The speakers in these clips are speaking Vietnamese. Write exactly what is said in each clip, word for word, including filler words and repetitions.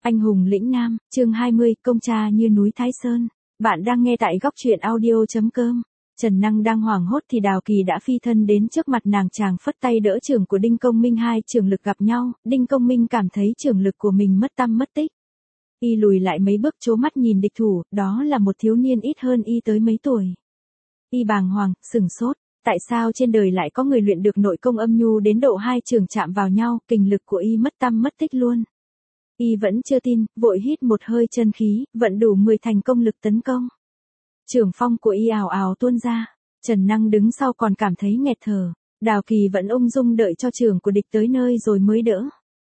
Anh hùng lĩnh nam, chương hai mươi, công cha như núi Thái Sơn. Bạn đang nghe tại góc truyện audio chấm com. Trần Năng đang hoảng hốt thì Đào Kỳ đã phi thân đến trước mặt nàng, chàng phất tay đỡ trưởng của Đinh Công Minh. Hai trưởng lực gặp nhau, Đinh Công Minh cảm thấy trưởng lực của mình mất tăm mất tích. Y lùi lại mấy bước trố mắt nhìn địch thủ, đó là một thiếu niên ít hơn y tới mấy tuổi. Y bàng hoàng, sửng sốt, tại sao trên đời lại có người luyện được nội công âm nhu đến độ hai trưởng chạm vào nhau, kình lực của y mất tăm mất tích luôn. Y vẫn chưa tin, vội hít một hơi chân khí, vận đủ mười thành công lực tấn công. Trưởng phong của y ào ào tuôn ra, Trần Năng đứng sau còn cảm thấy nghẹt thở, Đào Kỳ vẫn ung dung đợi cho trưởng của địch tới nơi rồi mới đỡ.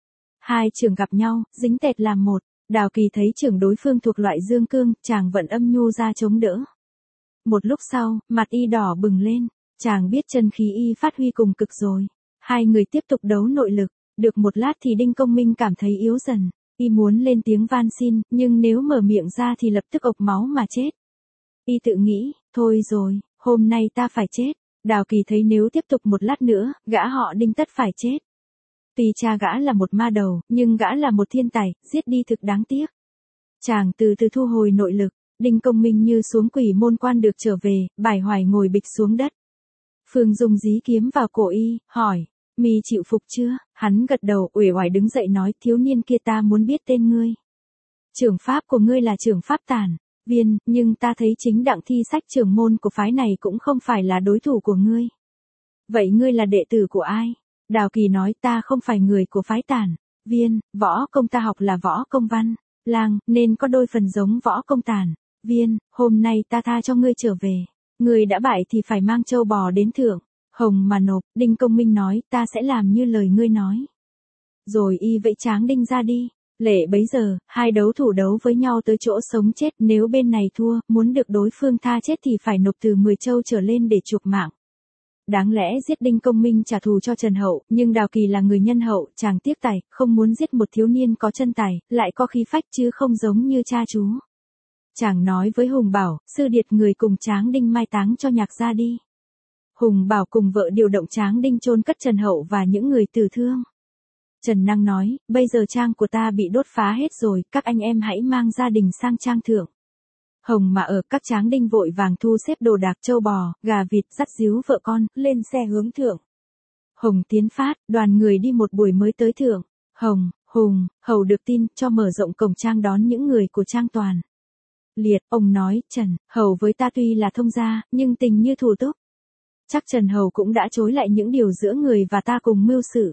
Hai trưởng gặp nhau, dính tẹt làm một, Đào Kỳ thấy trưởng đối phương thuộc loại dương cương, chàng vận âm nhu ra chống đỡ. Một lúc sau, mặt y đỏ bừng lên, chàng biết chân khí y phát huy cùng cực rồi. Hai người tiếp tục đấu nội lực, được một lát thì Đinh Công Minh cảm thấy yếu dần. Y muốn lên tiếng van xin, nhưng nếu mở miệng ra thì lập tức ộc máu mà chết. Y tự nghĩ, thôi rồi, hôm nay ta phải chết. Đào Kỳ thấy nếu tiếp tục một lát nữa, gã họ Đinh tất phải chết. Tuy cha gã là một ma đầu, nhưng gã là một thiên tài, giết đi thực đáng tiếc. Chàng từ từ thu hồi nội lực, Đinh Công Minh như xuống quỷ môn quan được trở về, bài hoài ngồi bịch xuống đất. Phương Dung dí kiếm vào cổ y, hỏi, mi chịu phục chưa? Hắn gật đầu, uể oải đứng dậy nói, thiếu niên kia ta muốn biết tên ngươi. Trưởng pháp của ngươi là trưởng pháp Tản Viên, nhưng ta thấy chính Đặng Thi Sách trưởng môn của phái này cũng không phải là đối thủ của ngươi. Vậy ngươi là đệ tử của ai? Đào Kỳ nói, ta không phải người của phái Tản Viên, võ công ta học là võ công Văn Lang, nên có đôi phần giống võ công Tản Viên, hôm nay ta tha cho ngươi trở về. Ngươi đã bại thì phải mang châu bò đến thưởng hồng mà nộp. Đinh Công Minh nói, ta sẽ làm như lời ngươi nói. Rồi y vẫy Tráng Đinh ra đi. Lệ bấy giờ, hai đấu thủ đấu với nhau tới chỗ sống chết, nếu bên này thua, muốn được đối phương tha chết thì phải nộp từ mười châu trở lên để chuộc mạng. Đáng lẽ giết Đinh Công Minh trả thù cho Trần Hậu, nhưng Đào Kỳ là người nhân hậu, chàng tiếc tài, không muốn giết một thiếu niên có chân tài, lại có khí phách chứ không giống như cha chú. Chàng nói với Hùng Bảo, sư điệt người cùng Tráng Đinh mai táng cho Nhạc gia đi. Hùng Bảo cùng vợ điều động Tráng Đinh chôn cất Trần Hậu và những người tử thương. Trần Năng nói, bây giờ trang của ta bị đốt phá hết rồi, các anh em hãy mang gia đình sang trang thượng. Hồng mà ở, các Tráng Đinh vội vàng thu xếp đồ đạc châu bò, gà vịt, dắt díu vợ con, lên xe hướng thượng. Hồng tiến phát, đoàn người đi một buổi mới tới thượng. Hồng, Hùng, Hầu được tin, cho mở rộng cổng trang đón những người của trang toàn. Liệt, ông nói, Trần, Hầu với ta tuy là thông gia, nhưng tình như thủ túc. Chắc Trần Hầu cũng đã chối lại những điều giữa người và ta cùng mưu sự.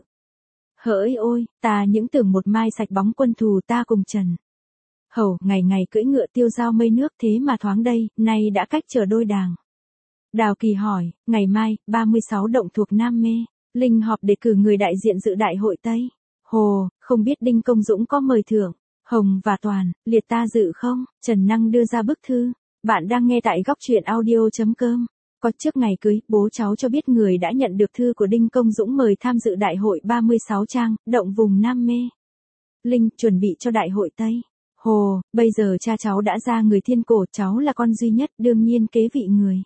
Hỡi ôi, ta những tưởng một mai sạch bóng quân thù ta cùng Trần Hầu, ngày ngày cưỡi ngựa tiêu dao mây nước, thế mà thoáng đây, nay đã cách trở đôi đàng. Đào Kỳ hỏi, ngày mai, ba mươi sáu động thuộc Nam Mê, Linh họp để cử người đại diện dự đại hội Tây. Hồ, không biết Đinh Công Dũng có mời thưởng, Hồng và Toàn, Liệt ta dự không? Trần Năng đưa ra bức thư. Bạn đang nghe tại góc truyện audio chấm com. Có trước ngày cưới, bố cháu cho biết người đã nhận được thư của Đinh Công Dũng mời tham dự đại hội ba mươi sáu trang, động vùng Nam Mê. Linh, chuẩn bị cho đại hội Tây. Hồ, bây giờ cha cháu đã ra người thiên cổ, cháu là con duy nhất, đương nhiên kế vị người.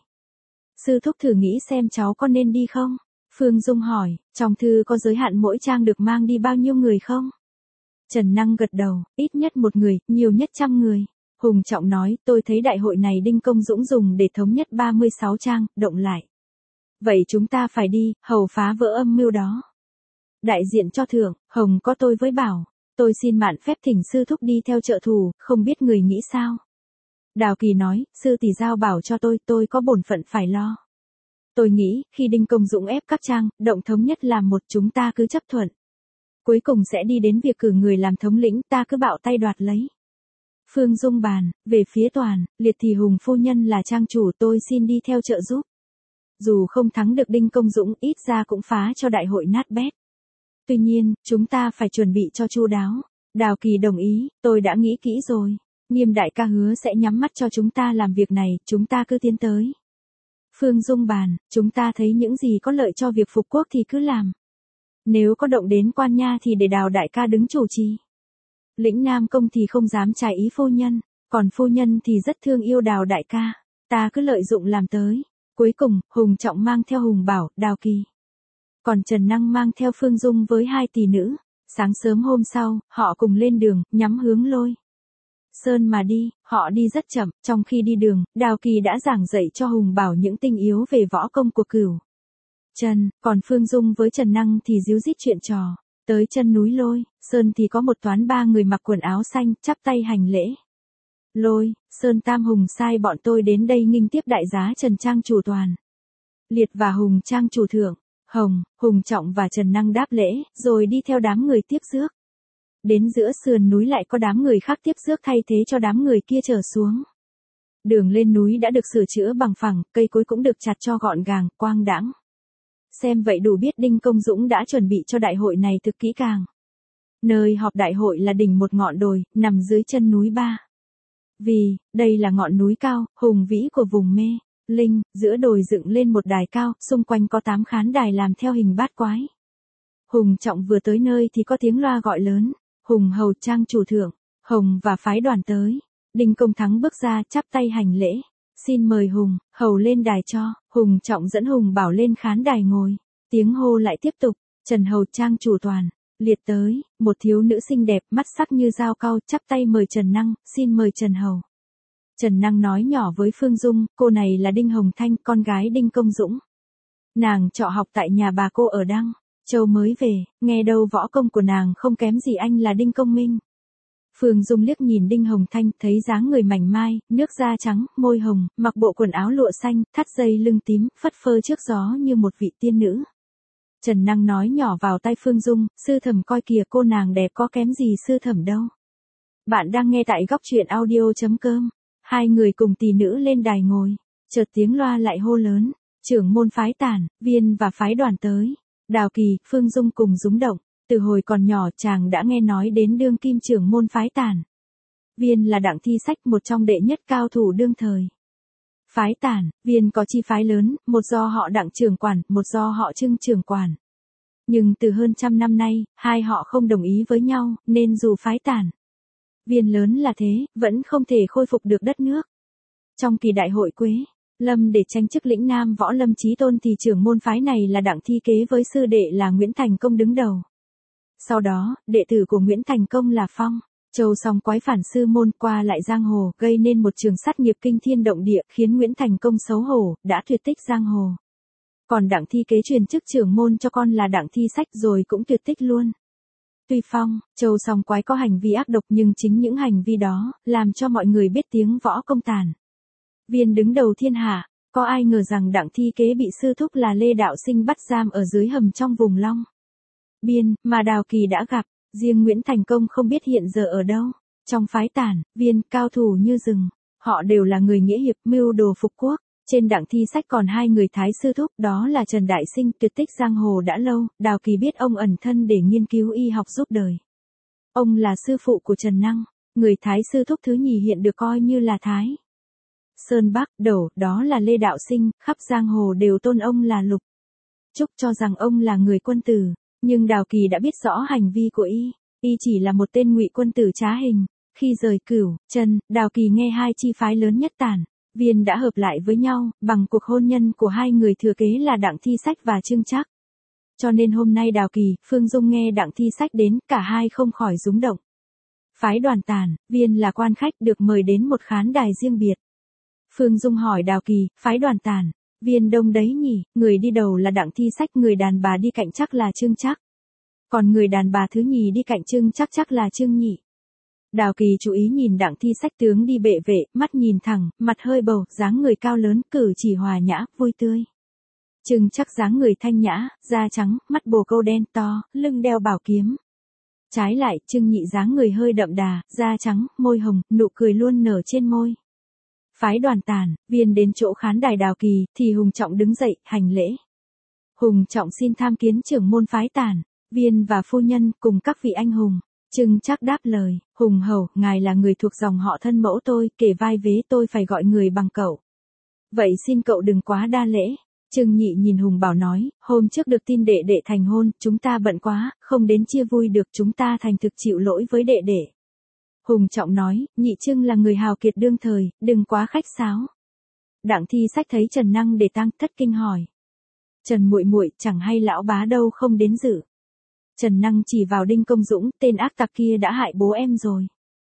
Sư thúc thử nghĩ xem cháu có nên đi không? Phương Dung hỏi, trong thư có giới hạn mỗi trang được mang đi bao nhiêu người không? Trần Năng gật đầu, ít nhất một người, nhiều nhất trăm người. Hùng Trọng nói, tôi thấy đại hội này Đinh Công Dũng dùng để thống nhất ba mươi sáu trang, động lại. Vậy chúng ta phải đi, Hầu phá vỡ âm mưu đó. Đại diện cho thưởng, Hồng có tôi với Bảo, tôi xin mạn phép thỉnh sư thúc đi theo trợ thủ, không biết người nghĩ sao. Đào Kỳ nói, sư tỷ giao bảo cho tôi, tôi có bổn phận phải lo. Tôi nghĩ, khi Đinh Công Dũng ép các trang, động thống nhất làm một, chúng ta cứ chấp thuận. Cuối cùng sẽ đi đến việc cử người làm thống lĩnh, ta cứ bạo tay đoạt lấy. Phương Dung bàn, về phía Toàn, Liệt thì Hùng phu nhân là trang chủ, tôi xin đi theo trợ giúp. Dù không thắng được Đinh Công Dũng, ít ra cũng phá cho đại hội nát bét. Tuy nhiên, chúng ta phải chuẩn bị cho chu đáo. Đào Kỳ đồng ý, tôi đã nghĩ kỹ rồi. Nghiêm đại ca hứa sẽ nhắm mắt cho chúng ta làm việc này, chúng ta cứ tiến tới. Phương Dung bàn, chúng ta thấy những gì có lợi cho việc phục quốc thì cứ làm. Nếu có động đến Quan Nha thì để Đào đại ca đứng chủ trì. Lĩnh Nam công thì không dám trái ý phu nhân, còn phu nhân thì rất thương yêu Đào đại ca, ta cứ lợi dụng làm tới. Cuối cùng, Hùng Trọng mang theo Hùng Bảo, Đào Kỳ. Còn Trần Năng mang theo Phương Dung với hai tỷ nữ. Sáng sớm hôm sau, họ cùng lên đường, nhắm hướng Lôi Sơn mà đi. Họ đi rất chậm, trong khi đi đường, Đào Kỳ đã giảng dạy cho Hùng Bảo những tinh yếu về võ công của Cửu Trần, còn Phương Dung với Trần Năng thì díu dít chuyện trò. Tới chân núi Lôi Sơn thì có một toán ba người mặc quần áo xanh, chắp tay hành lễ. Lôi Sơn Tam Hùng sai bọn tôi đến đây nghinh tiếp đại giá Trần Trang chủ Toàn Liệt và Hùng Trang chủ Thượng. Hồng, Hùng Trọng và Trần Năng đáp lễ, rồi đi theo đám người tiếp rước. Đến giữa sườn núi lại có đám người khác tiếp rước thay thế cho đám người kia trở xuống. Đường lên núi đã được sửa chữa bằng phẳng, cây cối cũng được chặt cho gọn gàng, quang đãng. Xem vậy đủ biết Đinh Công Dũng đã chuẩn bị cho đại hội này thực kỹ càng. Nơi họp đại hội là đỉnh một ngọn đồi, nằm dưới chân núi Ba. Vì, đây là ngọn núi cao, hùng vĩ của vùng Mê Linh, giữa đồi dựng lên một đài cao, xung quanh có tám khán đài làm theo hình bát quái. Hùng Trọng vừa tới nơi thì có tiếng loa gọi lớn, Hùng Hầu Trang chủ Thượng, Hồng và phái đoàn tới. Đinh Công Thắng bước ra chắp tay hành lễ, xin mời Hùng, Hầu lên đài cho. Hùng Trọng dẫn Hùng Bảo lên khán đài ngồi. Tiếng hô lại tiếp tục, Trần Hầu Trang chủ Toàn Liệt tới. Một thiếu nữ xinh đẹp, mắt sắc như dao cau, chắp tay mời Trần Năng, xin mời Trần Hầu. Trần Năng nói nhỏ với Phương Dung, cô này là Đinh Hồng Thanh, con gái Đinh Công Dũng. Nàng trọ học tại nhà bà cô ở Đăng Châu mới về, nghe đâu võ công của nàng không kém gì anh là Đinh Công Minh. Phương Dung liếc nhìn Đinh Hồng Thanh, thấy dáng người mảnh mai, nước da trắng, môi hồng, mặc bộ quần áo lụa xanh, thắt dây lưng tím, phất phơ trước gió như một vị tiên nữ. Trần Năng nói nhỏ vào tai Phương Dung, sư thẩm coi kìa, cô nàng đẹp có kém gì sư thẩm đâu. Bạn đang nghe tại góc truyện audio chấm com. Hai người cùng tỷ nữ lên đài ngồi, chợt tiếng loa lại hô lớn, trưởng môn phái Tản, Viên và phái đoàn tới. Đào Kỳ, Phương Dung cùng rúng động, từ hồi còn nhỏ chàng đã nghe nói đến đương kim trưởng môn phái Tản. Viên là Đặng Thi Sách, một trong đệ nhất cao thủ đương thời. Phái Tản, Viên có chi phái lớn, một do họ Đặng trưởng quản, một do họ Trưng trưởng quản. Nhưng từ hơn trăm năm nay, hai họ không đồng ý với nhau, nên dù phái Tản, Viên lớn là thế, vẫn không thể khôi phục được đất nước. Trong kỳ đại hội Quế Lâm để tranh chức lĩnh Nam Võ Lâm Chí Tôn thì trưởng môn phái này là Đặng Thi Kế với sư đệ là Nguyễn Thành Công đứng đầu. Sau đó, đệ tử của Nguyễn Thành Công là Phong Châu Song Quái phản sư môn qua lại giang hồ, gây nên một trường sát nghiệp kinh thiên động địa, khiến Nguyễn Thành Công xấu hổ, đã tuyệt tích giang hồ. Còn Đặng Thi Kế truyền chức trưởng môn cho con là Đặng Thi Sách rồi cũng tuyệt tích luôn. Tuy Phong Châu Song Quái có hành vi ác độc nhưng chính những hành vi đó làm cho mọi người biết tiếng võ công Tản Viên đứng đầu thiên hạ. Có ai ngờ rằng Đặng Thi Kế bị sư thúc là Lê Đạo Sinh bắt giam ở dưới hầm trong vùng Long Biên mà Đào Kỳ đã gặp. Riêng Nguyễn Thành Công không biết hiện giờ ở đâu. Trong phái Tản Viên, cao thủ như rừng, họ đều là người nghĩa hiệp, mưu đồ phục quốc. Trên Đặng Thi Sách còn hai người thái sư thúc, đó là Trần Đại Sinh, tuyệt tích giang hồ đã lâu. Đào Kỳ biết ông ẩn thân để nghiên cứu y học giúp đời. Ông là sư phụ của Trần Năng, người thái sư thúc thứ nhì hiện được coi như là thái Sơn Bắc Đẩu, đó là Lê Đạo Sinh, khắp giang hồ đều tôn ông là Lục Trúc, cho rằng ông là người quân tử. Nhưng Đào Kỳ đã biết rõ hành vi của y, y chỉ là một tên ngụy quân tử trá hình. Khi rời Cửu Trần, Đào Kỳ nghe hai chi phái lớn nhất Tản Viên đã hợp lại với nhau, bằng cuộc hôn nhân của hai người thừa kế là Đặng Thi Sách và Trương Trắc. Cho nên hôm nay Đào Kỳ, Phương Dung nghe Đặng Thi Sách đến, cả hai không khỏi rúng động. Phái đoàn Tản Viên là quan khách được mời đến một khán đài riêng biệt. Phương Dung hỏi Đào Kỳ, phái đoàn Tản Viên đông đấy nhỉ, người đi đầu là Đặng Thi Sách, người đàn bà đi cạnh chắc là Trương Trắc. Còn người đàn bà thứ nhì đi cạnh Trương Trắc chắc là Trương Nhị. Đào Kỳ chú ý nhìn Đặng Thi Sách tướng đi bệ vệ, mắt nhìn thẳng, mặt hơi bầu, dáng người cao lớn, cử chỉ hòa nhã, vui tươi. Trương Trắc dáng người thanh nhã, da trắng, mắt bồ câu đen to, lưng đeo bảo kiếm. Trái lại, Trương Nhị dáng người hơi đậm đà, da trắng, môi hồng, nụ cười luôn nở trên môi. Phái đoàn Tản Viên đến chỗ khán đài Đào Kỳ, thì Hùng Trọng đứng dậy, hành lễ. Hùng Trọng xin tham kiến trưởng môn phái Tản Viên và phu nhân, cùng các vị anh hùng. Trương Trắc đáp lời, Hùng Hầu, ngài là người thuộc dòng họ thân mẫu tôi, kể vai vế tôi phải gọi người bằng cậu. Vậy xin cậu đừng quá đa lễ. Trương Nhị nhìn Hùng Bảo nói, hôm trước được tin đệ đệ thành hôn, chúng ta bận quá, không đến chia vui được, chúng ta thành thực chịu lỗi với đệ đệ. Hùng Trọng nói, Nhị Trương là người hào kiệt đương thời, đừng quá khách sáo. Đặng Thi Sách thấy Trần Năng để tang, thất kinh hỏi. Trần muội muội, chẳng hay lão bá đâu không đến dự. Trần Năng chỉ vào Đinh Công Dũng, tên ác tặc kia đã hại bố em rồi.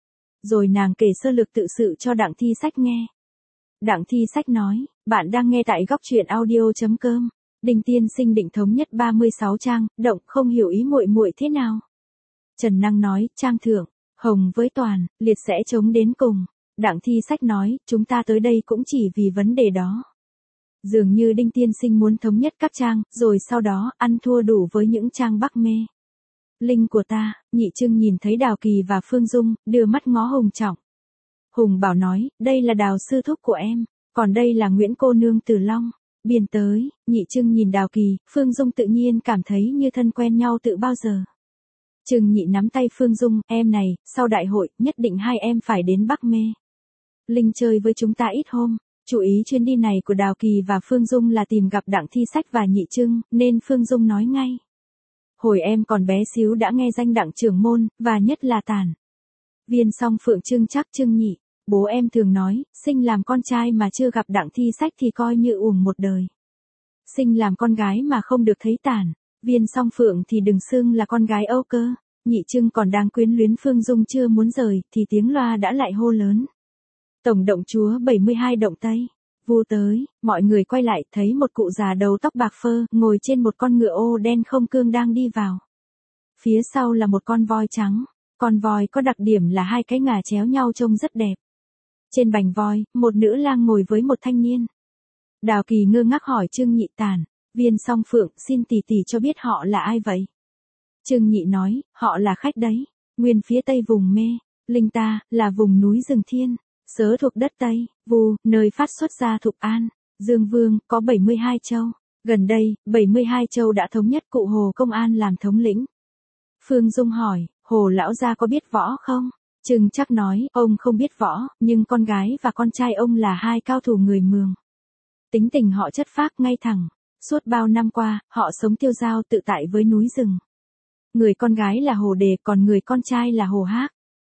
Rồi nàng kể sơ lược tự sự cho Đặng Thi Sách nghe. Đặng Thi Sách nói, bạn đang nghe tại góc truyện audio.com. Đinh tiên sinh định thống nhất ba mươi sáu trang, động không hiểu ý muội muội thế nào. Trần Năng nói, trang thượng, hồng với toàn, liệt sẽ chống đến cùng. Đặng Thi Sách nói, chúng ta tới đây cũng chỉ vì vấn đề đó. Dường như Đinh tiên sinh muốn thống nhất các trang, rồi sau đó ăn thua đủ với những trang Bắc mê. Linh của ta, Nhị Trưng nhìn thấy Đào Kỳ và Phương Dung, đưa mắt ngó Hùng Trọng. Hùng Bảo nói, đây là Đào sư thúc của em, còn đây là Nguyễn cô nương từ Long. Biên tới, Nhị Trưng nhìn Đào Kỳ, Phương Dung tự nhiên cảm thấy như thân quen nhau từ bao giờ. Trừng Nhị nắm tay Phương Dung, em này, sau đại hội, nhất định hai em phải đến Bắc Mê. Linh chơi với chúng ta ít hôm, chú ý chuyến đi này của Đào Kỳ và Phương Dung là tìm gặp Đặng Thi Sách và Nhị Trưng, nên Phương Dung nói ngay. Hồi em còn bé xíu đã nghe danh Đặng trưởng môn, và nhất là Tản Viên Song Phượng Trưng chắc Trưng Nhị. Bố em thường nói, sinh làm con trai mà chưa gặp Đặng Thi Sách thì coi như uổng một đời. Sinh làm con gái mà không được thấy Tản Viên Song Phượng thì đừng xưng là con gái Âu cơ. Nhị Trưng còn đang quyến luyến Phương Dung chưa muốn rời, thì tiếng loa đã lại hô lớn. Tổng động chúa bảy mươi hai động Tây. Vu tới, mọi người quay lại thấy một cụ già đầu tóc bạc phơ, ngồi trên một con ngựa ô đen không cương đang đi vào. Phía sau là một con voi trắng. Con voi có đặc điểm là hai cái ngà chéo nhau trông rất đẹp. Trên bành voi, một nữ lang ngồi với một thanh niên. Đào Kỳ ngơ ngác hỏi Trương Nhị Tản, Viên Song Phượng, xin tỷ tỷ cho biết họ là ai vậy? Trương Nhị nói, họ là khách đấy, nguyên phía tây vùng Mê, Linh ta, là vùng núi rừng thiên, sớ thuộc đất Tây, Vu, nơi phát xuất ra Thục An, Dương Vương, có bảy mươi hai châu. Gần đây, bảy mươi hai châu đã thống nhất cụ Hồ Công An làm thống lĩnh. Phương Dung hỏi, Hồ lão gia có biết võ không? Trừng chắc nói, ông không biết võ, nhưng con gái và con trai ông là hai cao thủ người Mường. Tính tình họ chất phác ngay thẳng. Suốt bao năm qua, họ sống tiêu dao tự tại với núi rừng. Người con gái là Hồ Đề, còn người con trai là Hồ Hác.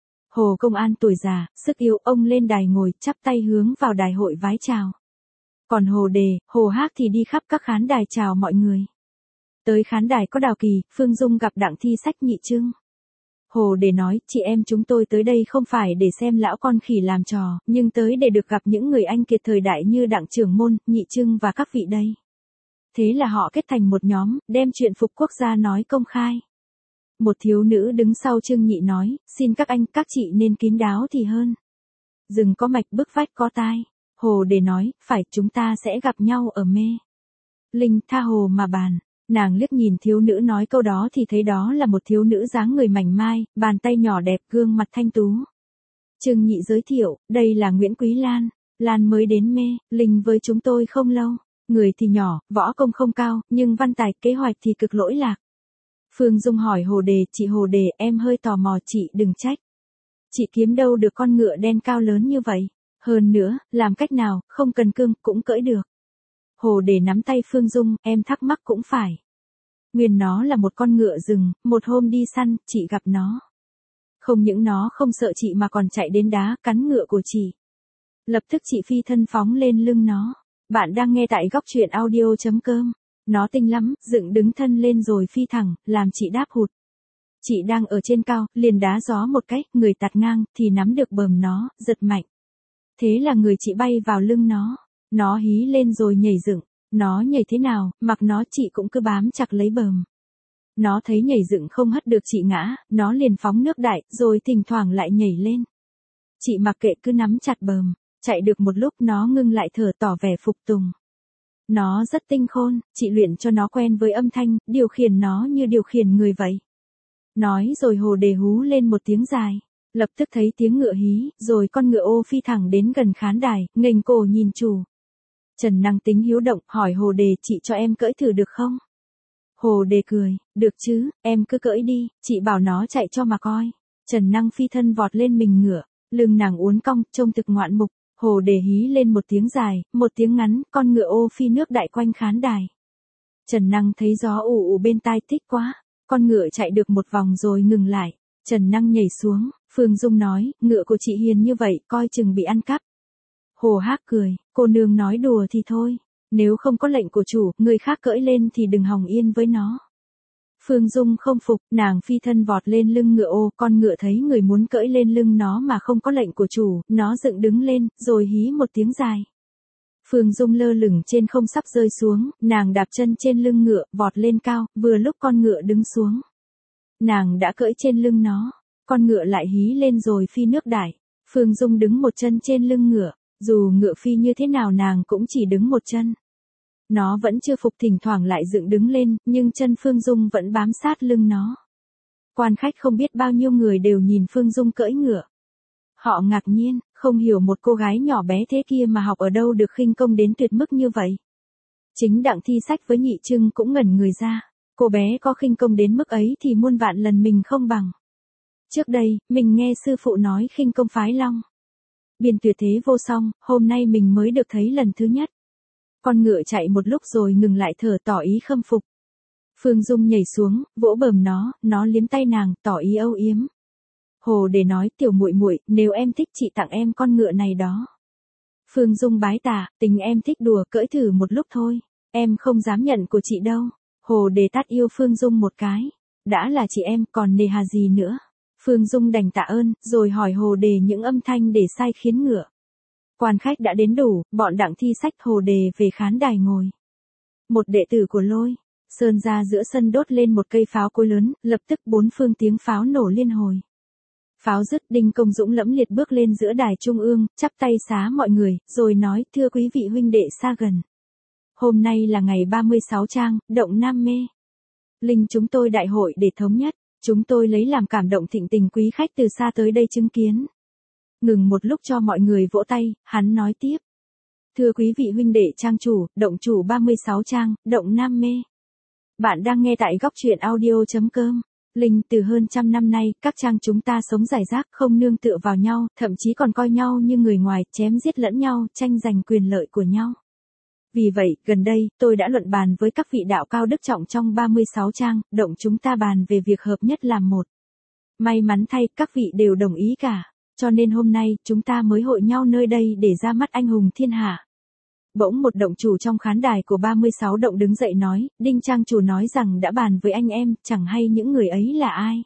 Hồ Công An tuổi già, sức yếu, ông lên đài ngồi, chắp tay hướng vào đài hội vái chào. Còn Hồ Đề, Hồ Hác thì đi khắp các khán đài chào mọi người. Tới khán đài có Đào Kỳ, Phương Dung gặp Đặng Thi Sách, Nhị Trưng. Hồ Đề nói, chị em chúng tôi tới đây không phải để xem lão con khỉ làm trò, nhưng tới để được gặp những người anh kiệt thời đại như Đặng trưởng môn, Nhị Trưng và các vị đây. Thế là họ kết thành một nhóm, đem chuyện phục quốc gia nói công khai. Một thiếu nữ đứng sau Trương Nhị nói, xin các anh, các chị nên kín đáo thì hơn. Rừng có mạch bức vách có tai. Hồ Đề nói, phải, chúng ta sẽ gặp nhau ở Mê. Linh tha hồ mà bàn. Nàng liếc nhìn thiếu nữ nói câu đó thì thấy đó là một thiếu nữ dáng người mảnh mai, bàn tay nhỏ đẹp, gương mặt thanh tú. Trương Nhị giới thiệu, đây là Nguyễn Quý Lan. Lan mới đến Mê, Linh với chúng tôi không lâu. Người thì nhỏ, võ công không cao, nhưng văn tài kế hoạch thì cực lỗi lạc. Phương Dung hỏi Hồ Đề, chị Hồ Đề, em hơi tò mò, chị đừng trách. Chị kiếm đâu được con ngựa đen cao lớn như vậy? Hơn nữa, làm cách nào, không cần cương, cũng cưỡi được. Hồ Đề nắm tay Phương Dung, em thắc mắc cũng phải. Nguyên nó là một con ngựa rừng, một hôm đi săn, chị gặp nó. Không những nó không sợ chị mà còn chạy đến đá, cắn ngựa của chị. Lập tức chị phi thân phóng lên lưng nó. Bạn đang nghe tại góc truyện audio.com. Nó tinh lắm, dựng đứng thân lên rồi phi thẳng, làm chị đáp hụt. Chị đang ở trên cao, liền đá gió một cái, người tạt ngang, thì nắm được bờm nó, giật mạnh. Thế là người chị bay vào lưng nó. Nó hí lên rồi nhảy dựng. Nó nhảy thế nào, mặc nó chị cũng cứ bám chặt lấy bờm. Nó thấy nhảy dựng không hất được chị ngã, nó liền phóng nước đại, rồi thỉnh thoảng lại nhảy lên. Chị mặc kệ cứ nắm chặt bờm. Chạy được một lúc nó ngưng lại thở tỏ vẻ phục tùng. Nó rất tinh khôn, chị luyện cho nó quen với âm thanh, điều khiển nó như điều khiển người vậy. Nói rồi Hồ Đề hú lên một tiếng dài. Lập tức thấy tiếng ngựa hí, rồi con ngựa ô phi thẳng đến gần khán đài, nghênh cổ nhìn chủ. Trần Năng tính hiếu động, hỏi Hồ Đề, chị cho em cưỡi thử được không? Hồ Đề cười, được chứ, em cứ cưỡi đi, chị bảo nó chạy cho mà coi. Trần Năng phi thân vọt lên mình ngựa, lưng nàng uốn cong, trông thực ngoạn mục. Hồ Đề hí lên một tiếng dài, một tiếng ngắn, con ngựa ô phi nước đại quanh khán đài. Trần Năng thấy gió ù ù bên tai, thích quá. Con ngựa chạy được một vòng rồi ngừng lại. Trần Năng nhảy xuống, Phương Dung nói, ngựa của chị hiền như vậy, coi chừng bị ăn cắp. Hồ Hác cười, cô nương nói đùa thì thôi. Nếu không có lệnh của chủ, người khác cưỡi lên thì đừng hòng yên với nó. Phương Dung không phục, nàng phi thân vọt lên lưng ngựa, ô, con ngựa thấy người muốn cưỡi lên lưng nó mà không có lệnh của chủ, nó dựng đứng lên, rồi hí một tiếng dài. Phương Dung lơ lửng trên không sắp rơi xuống, nàng đạp chân trên lưng ngựa, vọt lên cao, vừa lúc con ngựa đứng xuống. Nàng đã cưỡi trên lưng nó, con ngựa lại hí lên rồi phi nước đại. Phương Dung đứng một chân trên lưng ngựa, dù ngựa phi như thế nào nàng cũng chỉ đứng một chân. Nó vẫn chưa phục, thỉnh thoảng lại dựng đứng lên, nhưng chân Phương Dung vẫn bám sát lưng nó. Quan khách không biết bao nhiêu người đều nhìn Phương Dung cưỡi ngựa. Họ ngạc nhiên, không hiểu một cô gái nhỏ bé thế kia mà học ở đâu được khinh công đến tuyệt mức như vậy. Chính Đặng Thi Sách với Nhị Trưng cũng ngẩn người ra, cô bé có khinh công đến mức ấy thì muôn vạn lần mình không bằng. Trước đây, mình nghe sư phụ nói khinh công phái long biên tuyệt thế vô song, hôm nay mình mới được thấy lần thứ nhất. Con ngựa chạy một lúc rồi ngừng lại thở tỏ ý khâm phục. Phương Dung nhảy xuống, vỗ bờm nó, nó liếm tay nàng, tỏ ý âu yếm. Hồ Đề nói, tiểu muội muội, nếu em thích chị tặng em con ngựa này đó. Phương Dung bái tạ, tình em thích đùa, cưỡi thử một lúc thôi, em không dám nhận của chị đâu. Hồ Đề tát yêu Phương Dung một cái, đã là chị em còn nề hà gì nữa. Phương Dung đành tạ ơn, rồi hỏi Hồ Đề những âm thanh để sai khiến ngựa. Quan khách đã đến đủ, bọn Đặng Thi Sách, Hồ Đề về khán đài ngồi. Một đệ tử của Lôi Sơn ra giữa sân đốt lên một cây pháo cối lớn, lập tức bốn phương tiếng pháo nổ liên hồi. Pháo dứt, Đinh Công Dũng lẫm liệt bước lên giữa đài trung ương, chắp tay xá mọi người, rồi nói, thưa quý vị huynh đệ xa gần. Hôm nay là ngày ba mươi sáu trang, động Nam Mê. Linh chúng tôi đại hội để thống nhất, chúng tôi lấy làm cảm động thịnh tình quý khách từ xa tới đây chứng kiến. Ngừng một lúc cho mọi người vỗ tay, hắn nói tiếp. Thưa quý vị huynh đệ trang chủ, động chủ ba mươi sáu trang, động Nam Mê. Bạn đang nghe tại góc truyện audio.com. Linh từ hơn trăm năm nay, các trang chúng ta sống rải rác, không nương tựa vào nhau, thậm chí còn coi nhau như người ngoài, chém giết lẫn nhau, tranh giành quyền lợi của nhau. Vì vậy, gần đây, tôi đã luận bàn với các vị đạo cao đức trọng trong ba mươi sáu trang, động chúng ta bàn về việc hợp nhất làm một. May mắn thay, các vị đều đồng ý cả, cho nên hôm nay, chúng ta mới hội nhau nơi đây để ra mắt anh hùng thiên hạ. Bỗng một động chủ trong khán đài của ba mươi sáu động đứng dậy nói, Đinh trang chủ nói rằng đã bàn với anh em, chẳng hay những người ấy là ai.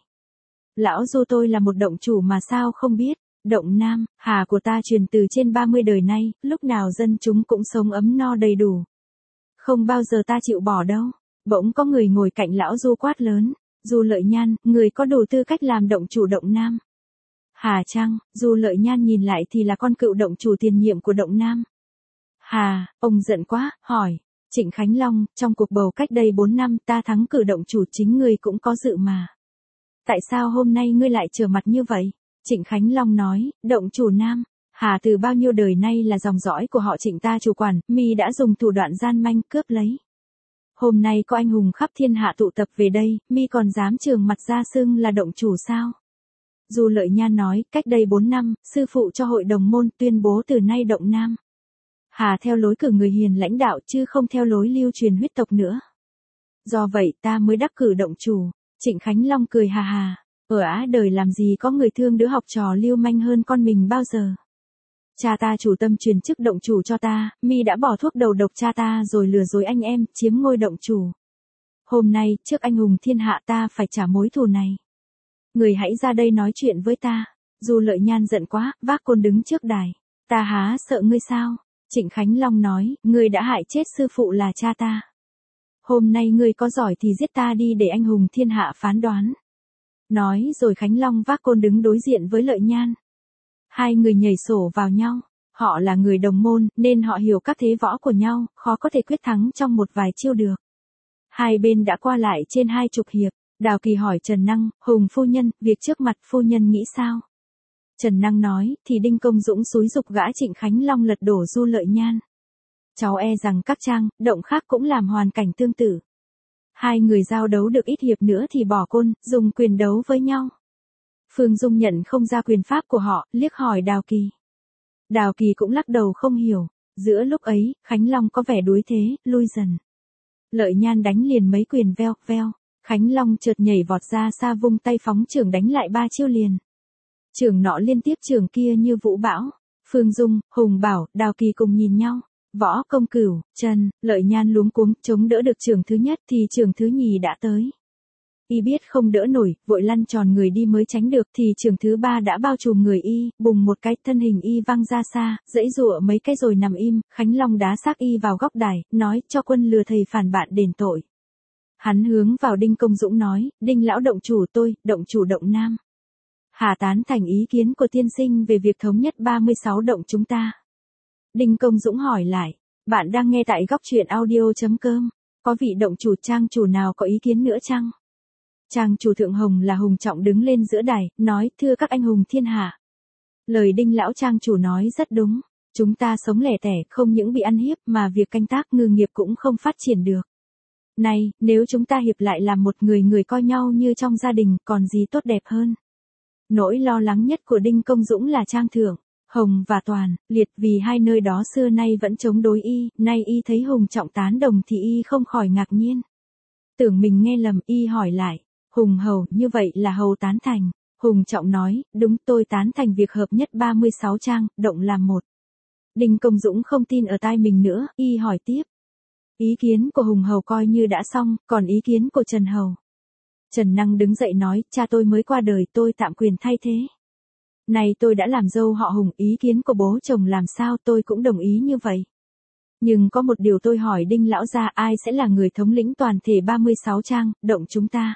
Lão Du tôi là một động chủ mà sao không biết. Động Nam, Hà của ta truyền từ trên ba mươi đời nay, lúc nào dân chúng cũng sống ấm no đầy đủ. Không bao giờ ta chịu bỏ đâu. Bỗng có người ngồi cạnh lão Du quát lớn, Du Lợi Nhan, người có đủ tư cách làm động chủ Động Nam. Hà chăng? Du Lợi Nhan nhìn lại thì là con cựu động chủ tiền nhiệm của Động Nam. Hà, ông giận quá, hỏi, Trịnh Khánh Long, trong cuộc bầu cách đây bốn năm ta thắng cử động chủ chính ngươi cũng có dự mà. Tại sao hôm nay ngươi lại trở mặt như vậy? Trịnh Khánh Long nói, động chủ Nam, Hà từ bao nhiêu đời nay là dòng dõi của họ Trịnh ta chủ quản, mi đã dùng thủ đoạn gian manh cướp lấy. Hôm nay có anh hùng khắp thiên hạ tụ tập về đây, mi còn dám trường mặt ra xưng là động chủ sao? Du Lợi Nhan nói, cách đây bốn năm, sư phụ cho hội đồng môn tuyên bố từ nay Động Nam. Hà theo lối cử người hiền lãnh đạo chứ không theo lối lưu truyền huyết tộc nữa. Do vậy ta mới đắc cử động chủ. Trịnh Khánh Long cười hà hà. Ở Á đời làm gì có người thương đứa học trò lưu manh hơn con mình bao giờ. Cha ta chủ tâm truyền chức động chủ cho ta, mi đã bỏ thuốc đầu độc cha ta rồi lừa dối anh em, chiếm ngôi động chủ. Hôm nay, trước anh hùng thiên hạ ta phải trả mối thù này. Người hãy ra đây nói chuyện với ta. Du Lợi Nhan giận quá, vác côn đứng trước đài. Ta há sợ ngươi sao? Trịnh Khánh Long nói, ngươi đã hại chết sư phụ là cha ta. Hôm nay ngươi có giỏi thì giết ta đi để anh hùng thiên hạ phán đoán. Nói rồi Khánh Long vác côn đứng đối diện với Lợi Nhan. Hai người nhảy sổ vào nhau. Họ là người đồng môn, nên họ hiểu các thế võ của nhau, khó có thể quyết thắng trong một vài chiêu được. Hai bên đã qua lại trên hai chục hiệp. Đào Kỳ hỏi Trần Năng, Hùng phu nhân, việc trước mặt phu nhân nghĩ sao? Trần Năng nói, thì Đinh Công Dũng xúi giục gã Trịnh Khánh Long lật đổ Du Lợi Nhan. Cháu e rằng các trang, động khác cũng làm hoàn cảnh tương tự. Hai người giao đấu được ít hiệp nữa thì bỏ côn, dùng quyền đấu với nhau. Phương Dung nhận không ra quyền pháp của họ, liếc hỏi Đào Kỳ. Đào Kỳ cũng lắc đầu không hiểu. Giữa lúc ấy, Khánh Long có vẻ đuối thế, lui dần. Lợi Nhan đánh liền mấy quyền veo, veo. Khánh Long chợt nhảy vọt ra xa vung tay phóng chưởng đánh lại ba chiêu liền. Chưởng nọ liên tiếp chưởng kia như vũ bão. Phương Dung, Hùng Bảo, Đào Kỳ cùng nhìn nhau. Võ Công Cửu, Trần, Lợi Nhan luống cuống chống đỡ được chưởng thứ nhất thì chưởng thứ nhì đã tới. Y biết không đỡ nổi, vội lăn tròn người đi mới tránh được thì trường thứ ba đã bao trùm người Y, bùng một cái thân hình Y văng ra xa, dãy dụa mấy cái rồi nằm im, Khánh Long đá xác Y vào góc đài, nói cho quân lừa thầy phản bạn đền tội. Hắn hướng vào Đinh Công Dũng nói, Đinh lão động chủ tôi, động chủ Động Nam. Hà tán thành ý kiến của tiên sinh về việc thống nhất ba mươi sáu động chúng ta. Đinh Công Dũng hỏi lại, bạn đang nghe tại góc truyện audio.com, có vị động chủ trang chủ nào có ý kiến nữa chăng? Trang chủ Thượng Hồng là Hùng Trọng đứng lên giữa đài, nói, thưa các anh hùng thiên hạ. Lời Đinh lão trang chủ nói rất đúng, chúng ta sống lẻ tẻ, không những bị ăn hiếp mà việc canh tác ngư nghiệp cũng không phát triển được. Này, nếu chúng ta hiệp lại làm một người người coi nhau như trong gia đình, còn gì tốt đẹp hơn. Nỗi lo lắng nhất của Đinh Công Dũng là Trang Thượng, Hồng và Toàn, Liệt vì hai nơi đó xưa nay vẫn chống đối Y, nay Y thấy Hùng Trọng tán đồng thì Y không khỏi ngạc nhiên. Tưởng mình nghe lầm, Y hỏi lại, Hùng Hầu, như vậy là Hầu tán thành. Hùng Trọng nói, đúng, tôi tán thành việc hợp nhất ba mươi sáu trang, động làm một. Đinh Công Dũng không tin ở tai mình nữa, Y hỏi tiếp. Ý kiến của Hùng Hầu coi như đã xong, còn ý kiến của Trần Hầu. Trần Năng đứng dậy nói, cha tôi mới qua đời, tôi tạm quyền thay thế. Này tôi đã làm dâu họ Hùng, ý kiến của bố chồng làm sao tôi cũng đồng ý như vậy. Nhưng có một điều tôi hỏi Đinh lão gia, ai sẽ là người thống lĩnh toàn thể ba mươi sáu trang, động chúng ta?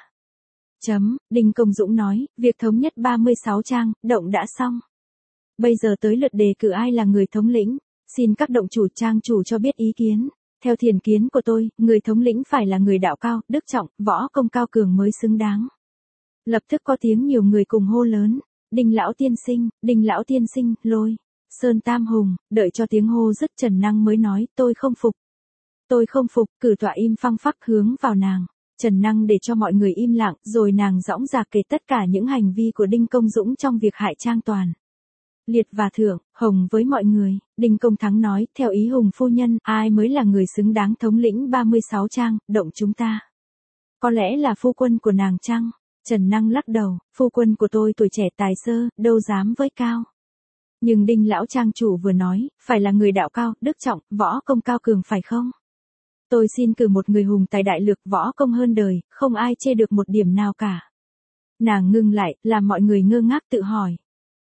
Chấm, Đinh Công Dũng nói, việc thống nhất ba mươi sáu trang, động đã xong. Bây giờ tới lượt đề cử ai là người thống lĩnh, xin các động chủ trang chủ cho biết ý kiến. Theo thiền kiến của tôi, người thống lĩnh phải là người đạo cao, đức trọng, võ công cao cường mới xứng đáng. Lập tức có tiếng nhiều người cùng hô lớn, Đinh lão tiên sinh, Đinh lão tiên sinh, Lôi, Sơn Tam Hùng, đợi cho tiếng hô dứt Trần Năng mới nói, tôi không phục. Tôi không phục, cử tọa im phăng phắc hướng vào nàng. Trần Năng để cho mọi người im lặng, rồi nàng dõng dạc kể tất cả những hành vi của Đinh Công Dũng trong việc hại Trang Toàn, Liệt và Thượng, Hồng với mọi người. Đinh Công Thắng nói, theo ý Hùng phu nhân, ai mới là người xứng đáng thống lĩnh ba mươi sáu trang, động chúng ta? Có lẽ là phu quân của nàng chăng? Trần Năng lắc đầu, phu quân của tôi tuổi trẻ tài sơ, đâu dám với cao. Nhưng Đinh lão trang chủ vừa nói, phải là người đạo cao, đức trọng, võ công cao cường phải không? Tôi xin cử một người hùng tài đại lược, võ công hơn đời, không ai chê được một điểm nào cả. Nàng ngưng lại, làm mọi người ngơ ngác tự hỏi.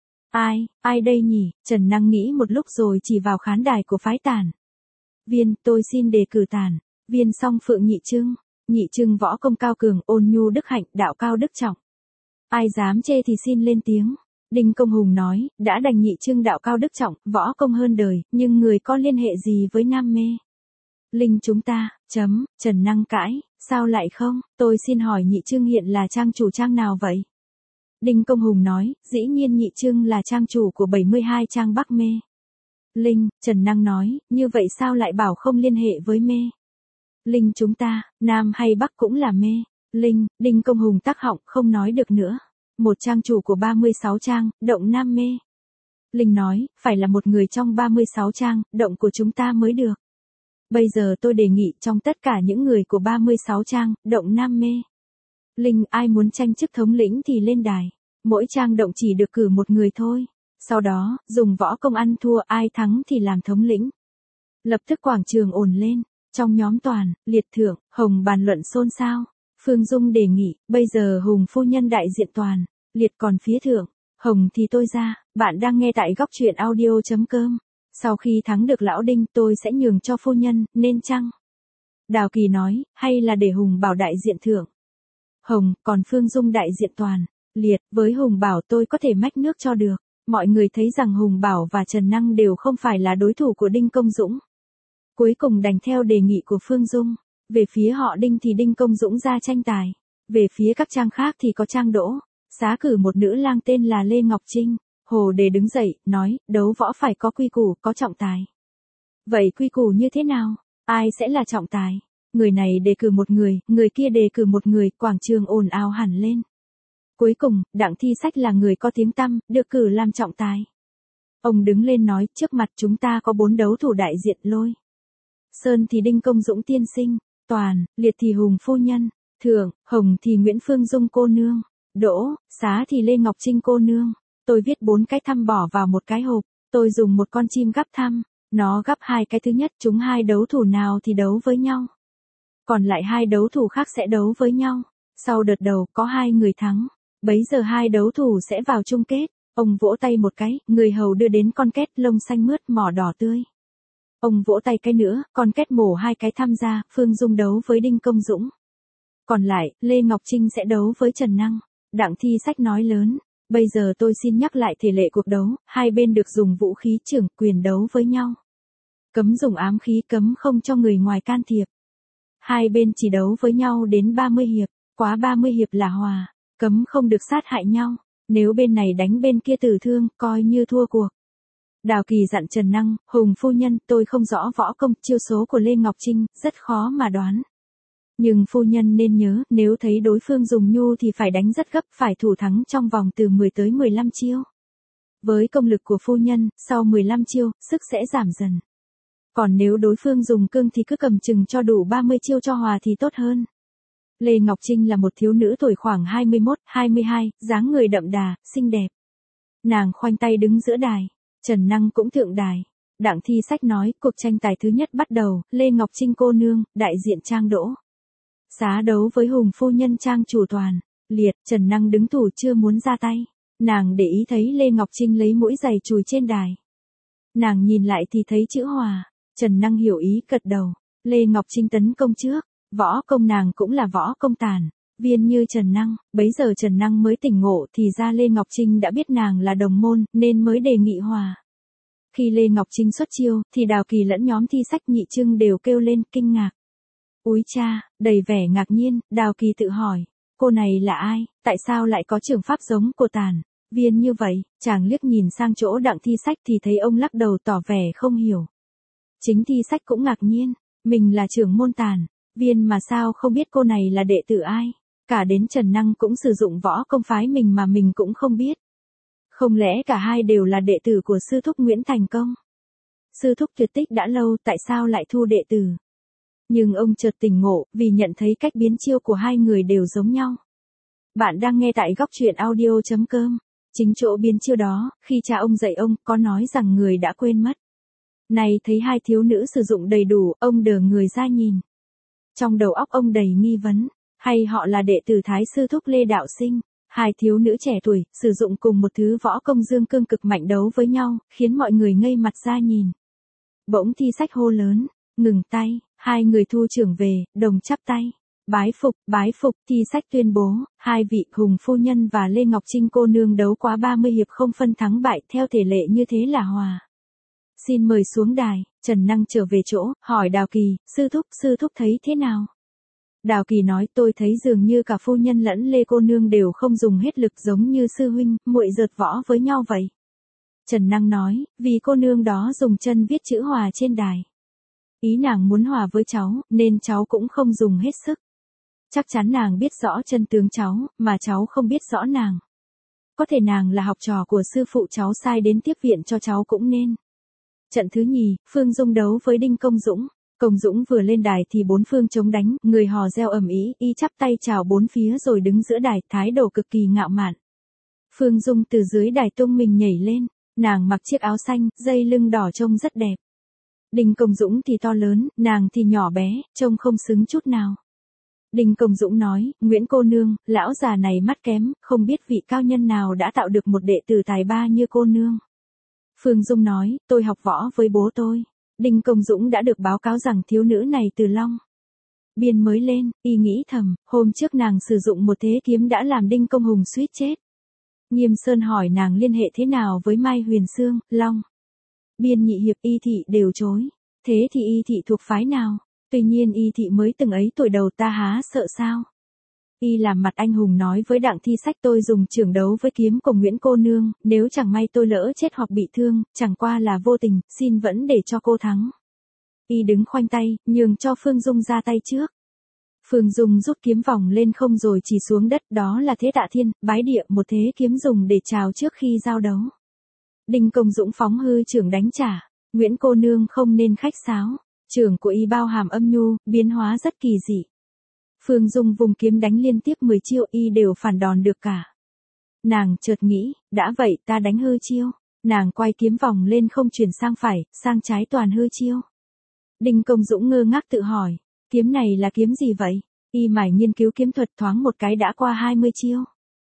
Ai, ai đây nhỉ? Trần Năng nghĩ một lúc rồi chỉ vào khán đài của phái Tản. Viên, tôi xin đề cử Tản. Viên Song Phượng Nhị Trưng. Nhị Trưng võ công cao cường, ôn nhu đức hạnh, đạo cao đức trọng. Ai dám chê thì xin lên tiếng. Đinh Công Hùng nói, đã đành Nhị Trưng đạo cao đức trọng, võ công hơn đời, nhưng người có liên hệ gì với Nam Mê? Linh chúng ta, chấm, Trần Năng cãi, sao lại không? Tôi xin hỏi Nhị Trưng hiện là trang chủ trang nào vậy? Đinh Công Hùng nói, dĩ nhiên Nhị Trưng là trang chủ của bảy mươi hai trang Bắc Mê. Linh, Trần Năng nói, như vậy sao lại bảo không liên hệ với Mê? Linh chúng ta, Nam hay Bắc cũng là Mê. Linh, Đinh Công Hùng tắc họng không nói được nữa. Một trang chủ của ba mươi sáu trang, động Nam Mê. Linh nói, phải là một người trong ba mươi sáu trang, động của chúng ta mới được. Bây giờ tôi đề nghị trong tất cả những người của ba mươi sáu trang, động Nam Mê. Linh, ai muốn tranh chức thống lĩnh thì lên đài. Mỗi trang động chỉ được cử một người thôi. Sau đó, dùng võ công ăn thua, ai thắng thì làm thống lĩnh. Lập tức quảng trường ồn lên. Trong nhóm Toàn, Liệt, Thượng, Hồng bàn luận xôn xao. Phương Dung đề nghị, bây giờ Hùng phu nhân đại diện Toàn, Liệt còn phía Thượng, Hồng thì tôi ra. Bạn đang nghe tại góc truyện audio.com. Sau khi thắng được lão Đinh tôi sẽ nhường cho phu nhân, nên chăng? Đào Kỳ nói, hay là để Hùng Bảo đại diện Thượng, Hồng, còn Phương Dung đại diện Toàn, Liệt, với Hùng Bảo tôi có thể mách nước cho được. Mọi người thấy rằng Hùng Bảo và Trần Năng đều không phải là đối thủ của Đinh Công Dũng. Cuối cùng đành theo đề nghị của Phương Dung. Về phía họ Đinh thì Đinh Công Dũng ra tranh tài. Về phía các trang khác thì có Trang Đỗ, xá cử một nữ lang tên là Lê Ngọc Trinh. Hồ Đề đứng dậy, nói, đấu võ phải có quy củ, có trọng tài. Vậy quy củ như thế nào? Ai sẽ là trọng tài? Người này đề cử một người, người kia đề cử một người, quảng trường ồn ào hẳn lên. Cuối cùng, Đặng Thi Sách là người có tiếng tăm, được cử làm trọng tài. Ông đứng lên nói, trước mặt chúng ta có bốn đấu thủ đại diện Lôi Sơn thì Đinh Công Dũng tiên sinh, Toàn, Liệt thì Hùng phu nhân, Thượng, Hồng thì Nguyễn Phương Dung cô nương, Đỗ, Xá thì Lê Ngọc Trinh cô nương. Tôi viết bốn cái thăm bỏ vào một cái hộp, tôi dùng một con chim gắp thăm, nó gắp hai cái thứ nhất, chúng hai đấu thủ nào thì đấu với nhau. Còn lại hai đấu thủ khác sẽ đấu với nhau. Sau đợt đầu có hai người thắng, bấy giờ hai đấu thủ sẽ vào chung kết. Ông vỗ tay một cái, người hầu đưa đến con két lông xanh mướt mỏ đỏ tươi. Ông vỗ tay cái nữa, con két mổ hai cái tham gia, Phương Dung đấu với Đinh Công Dũng. Còn lại, Lê Ngọc Trinh sẽ đấu với Trần Năng. Đặng Thi Sách nói lớn, bây giờ tôi xin nhắc lại thể lệ cuộc đấu, hai bên được dùng vũ khí trưởng quyền đấu với nhau. Cấm dùng ám khí, cấm không cho người ngoài can thiệp. Hai bên chỉ đấu với nhau đến ba mươi hiệp, quá ba mươi hiệp là hòa, cấm không được sát hại nhau, nếu bên này đánh bên kia tử thương, coi như thua cuộc. Đào Kỳ dặn Trần Năng, Hùng phu nhân, tôi không rõ võ công, chiêu số của Lê Ngọc Trinh, rất khó mà đoán. Nhưng phu nhân nên nhớ, nếu thấy đối phương dùng nhu thì phải đánh rất gấp, phải thủ thắng trong vòng từ mười tới mười lăm chiêu. Với công lực của phu nhân, sau mười lăm chiêu, sức sẽ giảm dần. Còn nếu đối phương dùng cương thì cứ cầm chừng cho đủ ba mươi chiêu cho hòa thì tốt hơn. Lê Ngọc Trinh là một thiếu nữ tuổi khoảng hai mươi mốt, hai mươi hai, dáng người đậm đà, xinh đẹp. Nàng khoanh tay đứng giữa đài, Trần Năng cũng thượng đài. Đặng Thi Sách nói, cuộc tranh tài thứ nhất bắt đầu, Lê Ngọc Trinh cô nương, đại diện Trang Đỗ. Xá đấu với Hùng phu nhân Trang chủ toàn. Liệt, Trần Năng đứng thủ chưa muốn ra tay. Nàng để ý thấy Lê Ngọc Trinh lấy mũi giày chùi trên đài. Nàng nhìn lại thì thấy chữ hòa. Trần Năng hiểu ý gật đầu. Lê Ngọc Trinh tấn công trước. Võ công nàng cũng là võ công tàn. Viên như Trần Năng, bấy giờ Trần Năng mới tỉnh ngộ thì ra Lê Ngọc Trinh đã biết nàng là đồng môn nên mới đề nghị hòa. Khi Lê Ngọc Trinh xuất chiêu thì Đào Kỳ lẫn nhóm Thi Sách Nhị Trưng đều kêu lên kinh ngạc. Úi cha, đầy vẻ ngạc nhiên, Đào Kỳ tự hỏi, cô này là ai, tại sao lại có trường pháp giống của Tàn, Viên như vậy, chàng liếc nhìn sang chỗ Đặng Thi Sách thì thấy ông lắc đầu tỏ vẻ không hiểu. Chính Thi Sách cũng ngạc nhiên, mình là trưởng môn Tàn, Viên mà sao không biết cô này là đệ tử ai, cả đến Trần Năng cũng sử dụng võ công phái mình mà mình cũng không biết. Không lẽ cả hai đều là đệ tử của sư thúc Nguyễn Thành Công? Sư thúc tuyệt tích đã lâu tại sao lại thu đệ tử? Nhưng ông chợt tỉnh ngộ vì nhận thấy cách biến chiêu của hai người đều giống nhau. Bạn đang nghe tại góc truyện audio chấm com. Chính chỗ biến chiêu đó, khi cha ông dạy ông có nói rằng người đã quên mất. Này thấy hai thiếu nữ sử dụng đầy đủ, ông đờ người ra nhìn. Trong đầu óc ông đầy nghi vấn, hay họ là đệ tử Thái sư thúc Lê Đạo Sinh? Hai thiếu nữ trẻ tuổi, sử dụng cùng một thứ võ công dương cương cực mạnh đấu với nhau, khiến mọi người ngây mặt ra nhìn. Bỗng Thi Sách hô lớn, ngừng tay, hai người thu trưởng về, đồng chắp tay. Bái phục, bái phục, Thi Sách tuyên bố, hai vị Hùng phu nhân và Lê Ngọc Trinh cô nương đấu quá ba mươi hiệp không phân thắng bại, theo thể lệ như thế là hòa. Xin mời xuống đài. Trần Năng trở về chỗ, hỏi Đào Kỳ, sư thúc, sư thúc thấy thế nào? Đào Kỳ nói, tôi thấy dường như cả phu nhân lẫn Lê cô nương đều không dùng hết lực giống như sư huynh, muội dợt võ với nhau vậy. Trần Năng nói, vì cô nương đó dùng chân viết chữ hòa trên đài. Ý nàng muốn hòa với cháu, nên cháu cũng không dùng hết sức. Chắc chắn nàng biết rõ chân tướng cháu, mà cháu không biết rõ nàng. Có thể nàng là học trò của sư phụ cháu sai đến tiếp viện cho cháu cũng nên. Trận thứ nhì, Phương Dung đấu với Đinh Công Dũng. Công Dũng vừa lên đài thì bốn phương chống đánh, người hò reo ầm ĩ, y chắp tay chào bốn phía rồi đứng giữa đài, thái độ cực kỳ ngạo mạn. Phương Dung từ dưới đài tung mình nhảy lên, nàng mặc chiếc áo xanh, dây lưng đỏ trông rất đẹp. Đinh Công Dũng thì to lớn, nàng thì nhỏ bé, trông không xứng chút nào. Đinh Công Dũng nói, Nguyễn cô nương, lão già này mắt kém, không biết vị cao nhân nào đã tạo được một đệ tử tài ba như cô nương. Phương Dung nói, tôi học võ với bố tôi. Đinh Công Dũng đã được báo cáo rằng thiếu nữ này từ Long Biên mới lên, y nghĩ thầm, hôm trước nàng sử dụng một thế kiếm đã làm Đinh Công Hùng suýt chết. Nghiêm Sơn hỏi nàng liên hệ thế nào với Mai Huyền Sương, Long Biên nhị hiệp y thị đều chối. Thế thì y thị thuộc phái nào? Tuy nhiên y thị mới từng ấy tuổi đầu ta há sợ sao? Y làm mặt anh hùng nói với Đặng Thi Sách tôi dùng trường đấu với kiếm của Nguyễn cô nương, nếu chẳng may tôi lỡ chết hoặc bị thương, chẳng qua là vô tình, xin vẫn để cho cô thắng. Y đứng khoanh tay, nhường cho Phương Dung ra tay trước. Phương Dung rút kiếm vòng lên không rồi chỉ xuống đất, đó là thế tạ thiên, bái địa, một thế kiếm dùng để chào trước khi giao đấu. Đinh Công Dũng phóng hư trưởng đánh trả, Nguyễn cô nương không nên khách sáo, trưởng của y bao hàm âm nhu, biến hóa rất kỳ dị. Phương Dung vùng kiếm đánh liên tiếp mười chiêu y đều phản đòn được cả. Nàng chợt nghĩ, đã vậy ta đánh hư chiêu. Nàng quay kiếm vòng lên không chuyển sang phải, sang trái toàn hư chiêu. Đinh Công Dũng ngơ ngác tự hỏi, kiếm này là kiếm gì vậy? Y mải nghiên cứu kiếm thuật thoáng một cái đã qua hai mươi chiêu.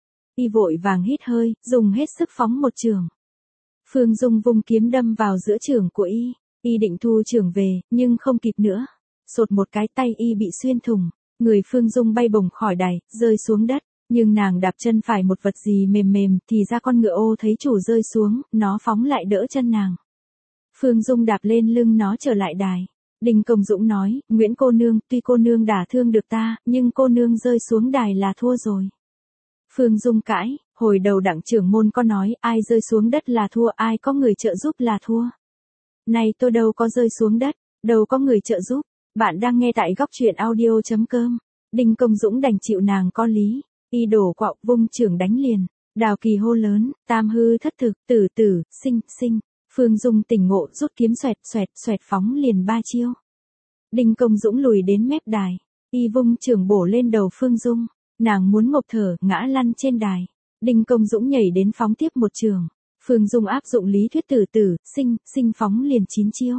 Y vội vàng hít hơi, dùng hết sức phóng một chưởng. Phương Dung vung kiếm đâm vào giữa chưởng của Y. Y định thu chưởng về, nhưng không kịp nữa. Sột một cái tay Y bị xuyên thủng. Người Phương Dung bay bổng khỏi đài, rơi xuống đất. Nhưng nàng đạp chân phải một vật gì mềm mềm, thì ra con ngựa ô thấy chủ rơi xuống, nó phóng lại đỡ chân nàng. Phương Dung đạp lên lưng nó trở lại đài. Đinh Công Dũng nói, Nguyễn cô nương, tuy cô nương đả thương được ta, nhưng cô nương rơi xuống đài là thua rồi. Phương Dung cãi, hồi đầu đặng trưởng môn có nói, ai rơi xuống đất là thua, ai có người trợ giúp là thua. Này tôi đâu có rơi xuống đất, đâu có người trợ giúp. Bạn đang nghe tại góc truyện audio chấm com. Đinh Công Dũng đành chịu nàng có lý. Y đổ quạo vung chưởng đánh liền. Đào Kỳ hô lớn, tam hư thất thực, tử tử, sinh, sinh. Phương Dung tỉnh ngộ rút kiếm xoẹt xoẹt xoẹt phóng liền ba chiêu. Đinh Công Dũng lùi đến mép đài. Y vung chưởng bổ lên đầu Phương Dung. Nàng muốn ngộp thở, ngã lăn trên đài. Đinh Công Dũng nhảy đến phóng tiếp một chưởng. Phương Dung áp dụng lý thuyết tử tử, sinh, sinh phóng liền chín chiêu.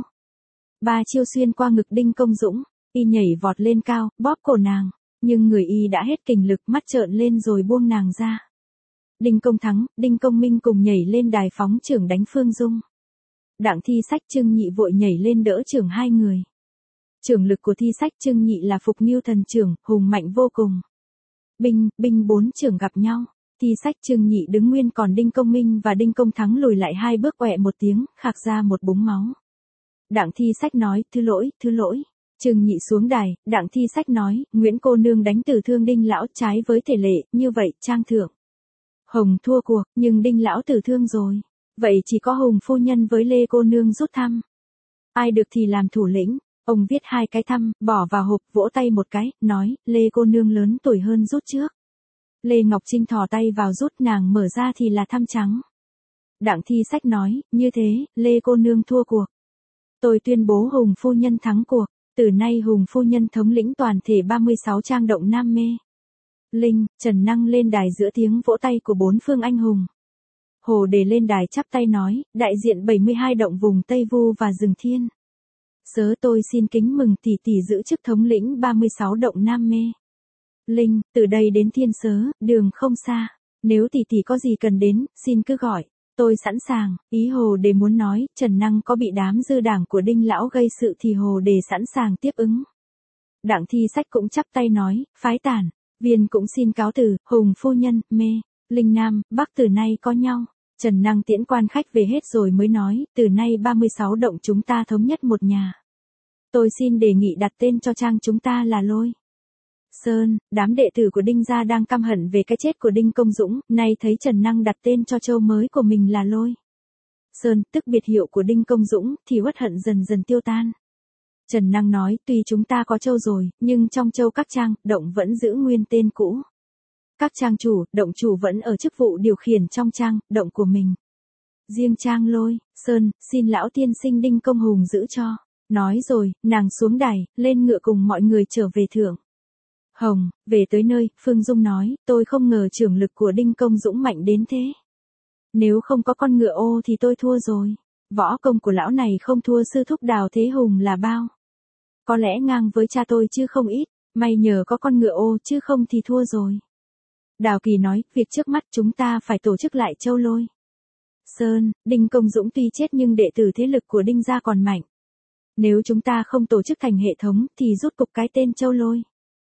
Ba chiêu xuyên qua ngực Đinh Công Dũng. Y nhảy vọt lên cao, bóp cổ nàng. Nhưng người Y đã hết kình lực, mắt trợn lên rồi buông nàng ra. Đinh Công Thắng, Đinh Công Minh cùng nhảy lên đài phóng chưởng đánh Phương Dung. Đặng Thi Sách Trương Nhị vội nhảy lên đỡ chưởng hai người. Chưởng lực của Thi Sách Trương Nhị là Phục Nghiêu Thần chưởng, hùng mạnh vô cùng. Binh, binh bốn chưởng gặp nhau. Thi Sách Trương Nhị đứng nguyên, còn Đinh Công Minh và Đinh Công Thắng lùi lại hai bước, quẹ một tiếng, khạc ra một búng máu. Đặng Thi Sách nói, thứ lỗi, thứ lỗi. Trương Nhị xuống đài, Đặng Thi Sách nói, Nguyễn cô nương đánh tử thương Đinh lão trái với thể lệ, như vậy, trang thượng. Hồng thua cuộc, nhưng Đinh lão tử thương rồi. Vậy chỉ có Hùng phu nhân với Lê cô nương rút thăm. Ai được thì làm thủ lĩnh. Ông viết hai cái thăm, bỏ vào hộp, vỗ tay một cái, nói, Lê cô nương lớn tuổi hơn rút trước. Lê Ngọc Trinh thò tay vào rút, nàng mở ra thì là thăm trắng. Đặng Thi Sách nói, như thế, Lê cô nương thua cuộc. Tôi tuyên bố Hùng phu nhân thắng cuộc. Từ nay Hùng phu nhân thống lĩnh toàn thể ba mươi sáu trang động Nam Mê. Linh, Trần Năng lên đài giữa tiếng vỗ tay của bốn phương anh hùng. Hồ Đề lên đài chắp tay nói, đại diện bảy mươi hai động vùng Tây Vu và Rừng Thiên. Sớ tôi xin kính mừng tỷ tỷ giữ chức thống lĩnh ba mươi sáu động Nam Mê. Linh, từ đây đến Thiên Sớ, đường không xa. Nếu tỷ tỷ có gì cần đến, xin cứ gọi. Tôi sẵn sàng. Ý Hồ Đề muốn nói, Trần Năng có bị đám dư đảng của Đinh lão gây sự thì Hồ Đề sẵn sàng tiếp ứng. Đặng Thi Sách cũng chắp tay nói, phái tản, viên cũng xin cáo từ, Hùng phu nhân, Mê, Linh Nam, Bắc từ nay có nhau. Trần Năng tiễn quan khách về hết rồi mới nói, từ nay ba mươi sáu động chúng ta thống nhất một nhà. Tôi xin đề nghị đặt tên cho trang chúng ta là Lôi Sơn. Đám đệ tử của Đinh gia đang căm hận về cái chết của Đinh Công Dũng, nay thấy Trần Năng đặt tên cho châu mới của mình là Lôi Sơn, tức biệt hiệu của Đinh Công Dũng, thì uất hận dần dần tiêu tan. Trần Năng nói, tuy chúng ta có châu rồi, nhưng trong châu các trang, động vẫn giữ nguyên tên cũ. Các trang chủ, động chủ vẫn ở chức vụ điều khiển trong trang, động của mình. Riêng trang Lôi Sơn, xin lão tiên sinh Đinh Công Hùng giữ cho. Nói rồi, nàng xuống đài, lên ngựa cùng mọi người trở về thượng. Hồng, về tới nơi, Phương Dung nói, tôi không ngờ trưởng lực của Đinh Công Dũng mạnh đến thế. Nếu không có con ngựa ô thì tôi thua rồi. Võ công của lão này không thua sư thúc Đào Thế Hùng là bao. Có lẽ ngang với cha tôi chứ không ít, may nhờ có con ngựa ô chứ không thì thua rồi. Đào Kỳ nói, việc trước mắt chúng ta phải tổ chức lại châu Lôi Sơn. Đinh Công Dũng tuy chết nhưng đệ tử thế lực của Đinh gia còn mạnh. Nếu chúng ta không tổ chức thành hệ thống thì rút cục cái tên châu Lôi